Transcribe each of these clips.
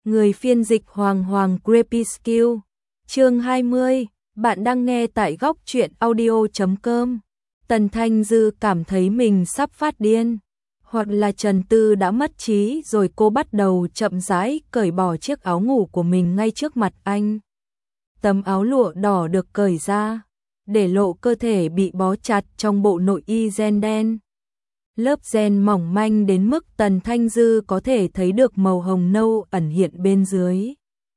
Người phiên dịch Hoàng Hoàng Crepuscule. Chương 20, bạn đang nghe tại góc truyện audio.com. Tần Thanh Dư cảm thấy mình sắp phát điên, hoặc là Trần Tư đã mất trí rồi. Cô bắt đầu chậm rãi cởi bỏ chiếc áo ngủ của mình ngay trước mặt anh. Tấm áo lụa đỏ được cởi ra, để lộ cơ thể bị bó chặt trong bộ nội y ren đen. Lớp ren mỏng manh đến mức Tần Thanh Dư có thể thấy được màu hồng nâu ẩn hiện bên dưới.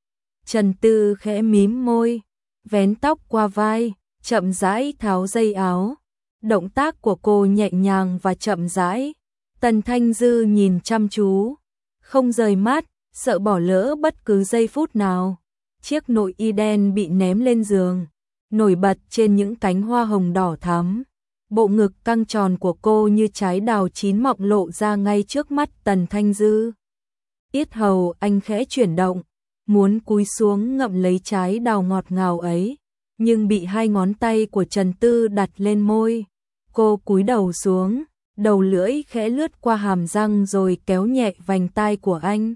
Trần Tư khẽ mím môi, vén tóc qua vai, chậm rãi tháo dây áo. Động tác của cô nhẹ nhàng và chậm rãi. Tần Thanh Dư nhìn chăm chú, không rời mắt, sợ bỏ lỡ bất cứ giây phút nào. Chiếc nội y đen bị ném lên giường, nổi bật trên những cánh hoa hồng đỏ thắm. Bộ ngực căng tròn của cô như trái đào chín mọng lộ ra ngay trước mắt Tần Thanh Dư. Yết hầu anh khẽ chuyển động, muốn cúi xuống ngậm lấy trái đào ngọt ngào ấy, nhưng bị hai ngón tay của Trần Tư đặt lên môi. Cô cúi đầu xuống, đầu lưỡi khẽ lướt qua hàm răng rồi kéo nhẹ vành tai của anh.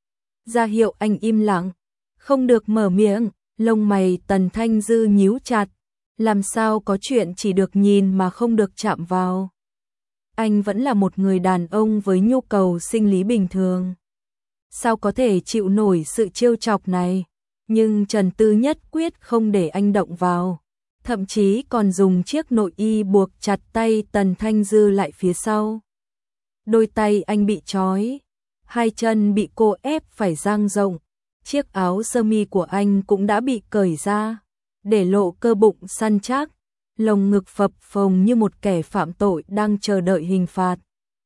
Ra hiệu anh im lặng, không được mở miệng. Lông mày Tần Thanh Dư nhíu chặt. Làm sao có chuyện chỉ được nhìn mà không được chạm vào? Anh vẫn là một người đàn ông với nhu cầu sinh lý bình thường. Sao có thể chịu nổi sự trêu chọc này? Nhưng Trần Tư nhất quyết không để anh động vào. Thậm chí còn dùng chiếc nội y buộc chặt tay Tần Thanh Dư lại phía sau. Đôi tay anh bị trói, hai chân bị cô ép phải dang rộng. Chiếc áo sơ mi của anh cũng đã bị cởi ra, để lộ cơ bụng săn chắc, lồng ngực phập phồng như một kẻ phạm tội đang chờ đợi hình phạt.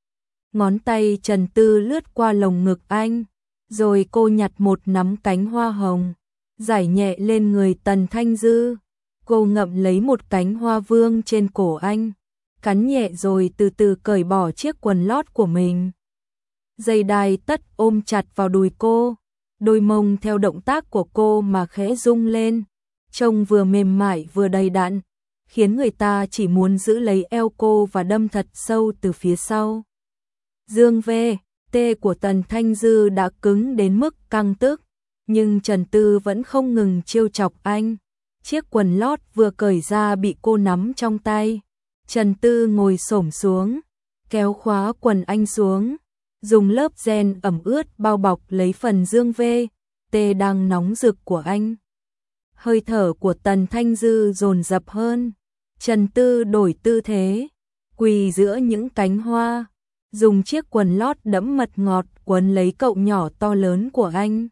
Ngón tay Trần Tư lướt qua lồng ngực anh, rồi cô nhặt một nắm cánh hoa hồng, rải nhẹ lên người Tần Thanh Dư. Cô ngậm lấy một cánh hoa vương trên cổ anh, cắn nhẹ rồi từ từ cởi bỏ chiếc quần lót của mình. Dây đai tất ôm chặt vào đùi cô, đôi mông theo động tác của cô mà khẽ rung lên. Trông vừa mềm mại vừa đầy đặn, khiến người ta chỉ muốn giữ lấy eo cô và đâm thật sâu từ phía sau. Dương VT của Tần Thanh Dư đã cứng đến mức căng tức, nhưng Trần Tư vẫn không ngừng trêu chọc anh. Chiếc quần lót vừa cởi ra bị cô nắm trong tay. Trần Tư ngồi xổm xuống, kéo khóa quần anh xuống, dùng lớp ren ẩm ướt bao bọc lấy phần dương VT đang nóng rực của anh. Hơi thở của Tần Thanh Dư dồn dập hơn. Trần Tư đổi tư thế, quỳ giữa những cánh hoa, dùng chiếc quần lót đẫm mật ngọt quấn lấy cậu nhỏ to lớn của anh.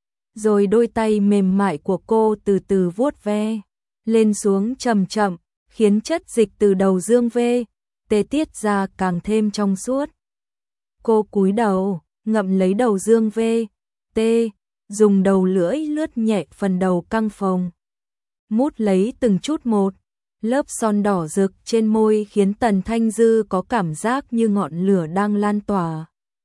Rồi đôi tay mềm mại của cô từ từ vuốt ve, lên xuống chậm chậm, khiến chất dịch từ đầu dương VT tiết ra càng thêm trong suốt. Cô cúi đầu, ngậm lấy đầu dương VT, dùng đầu lưỡi lướt nhẹ phần đầu căng phồng, mút lấy từng chút một. Lớp son đỏ rực trên môi khiến Tần Thanh Dư có cảm giác như ngọn lửa đang lan tỏa.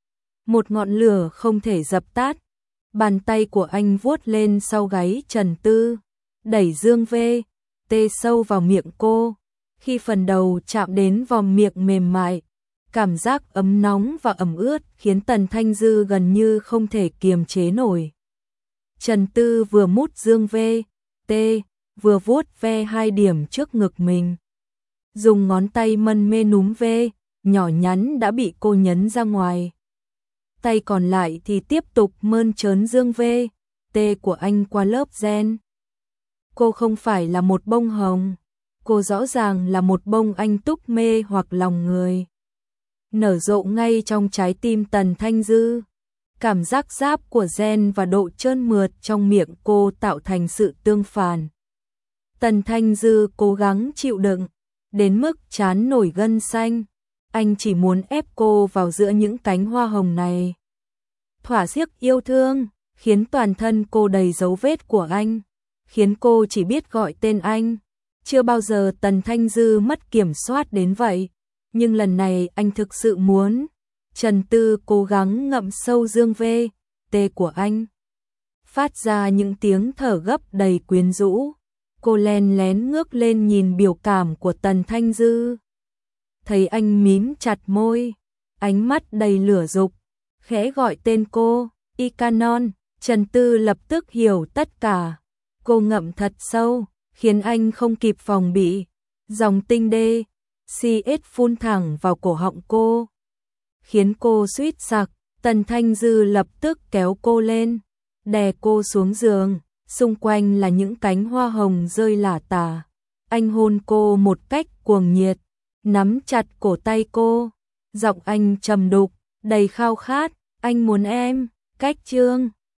Một ngọn lửa không thể dập tắt. Bàn tay của anh vuốt lên sau gáy Trần Tư, đẩy dương VT sâu vào miệng cô. Khi phần đầu chạm đến vòm miệng mềm mại, cảm giác ấm nóng và ẩm ướt khiến Tần Thanh Dư gần như không thể kiềm chế nổi. Trần Tư vừa mút dương VT, vừa vuốt ve hai điểm trước ngực mình. Dùng ngón tay mân mê núm nhỏ nhắn đã bị cô nhấn ra ngoài. Tay còn lại thì tiếp tục mơn trớn dương VT của anh qua lớp ren. Cô không phải là một bông hồng, cô rõ ràng là một bông anh túc mê hoặc lòng người. Nở rộ ngay trong trái tim Tần Thanh Dư. Cảm giác giáp của ren và độ trơn mượt trong miệng cô tạo thành sự tương phản. Tần Thanh Dư cố gắng chịu đựng, đến mức trán nổi gân xanh. Anh chỉ muốn ép cô vào giữa những cánh hoa hồng này. Thỏa sức yêu thương, khiến toàn thân cô đầy dấu vết của anh, khiến cô chỉ biết gọi tên anh. Chưa bao giờ Tần Thanh Dư mất kiểm soát đến vậy, nhưng lần này anh thực sự muốn. Trần Tư cố gắng ngậm sâu dương VT của anh, phát ra những tiếng thở gấp đầy quyến rũ. Cô len lén ngước lên nhìn biểu cảm của Tần Thanh Dư. Thấy anh mím chặt môi, ánh mắt đầy lửa dục, khẽ gọi tên cô, Ikanon. Trần Tư lập tức hiểu tất cả. Cô ngậm thật sâu, khiến anh không kịp phòng bị. Dòng tinh đê, CX phun thẳng vào cổ họng cô, khiến cô suýt sặc. Tần Thanh Dư lập tức kéo cô lên, đè cô xuống giường, xung quanh là những cánh hoa hồng rơi lả tả. Anh hôn cô một cách cuồng nhiệt, nắm chặt cổ tay cô, giọng anh trầm đục, đầy khao khát, anh muốn em, cách chương.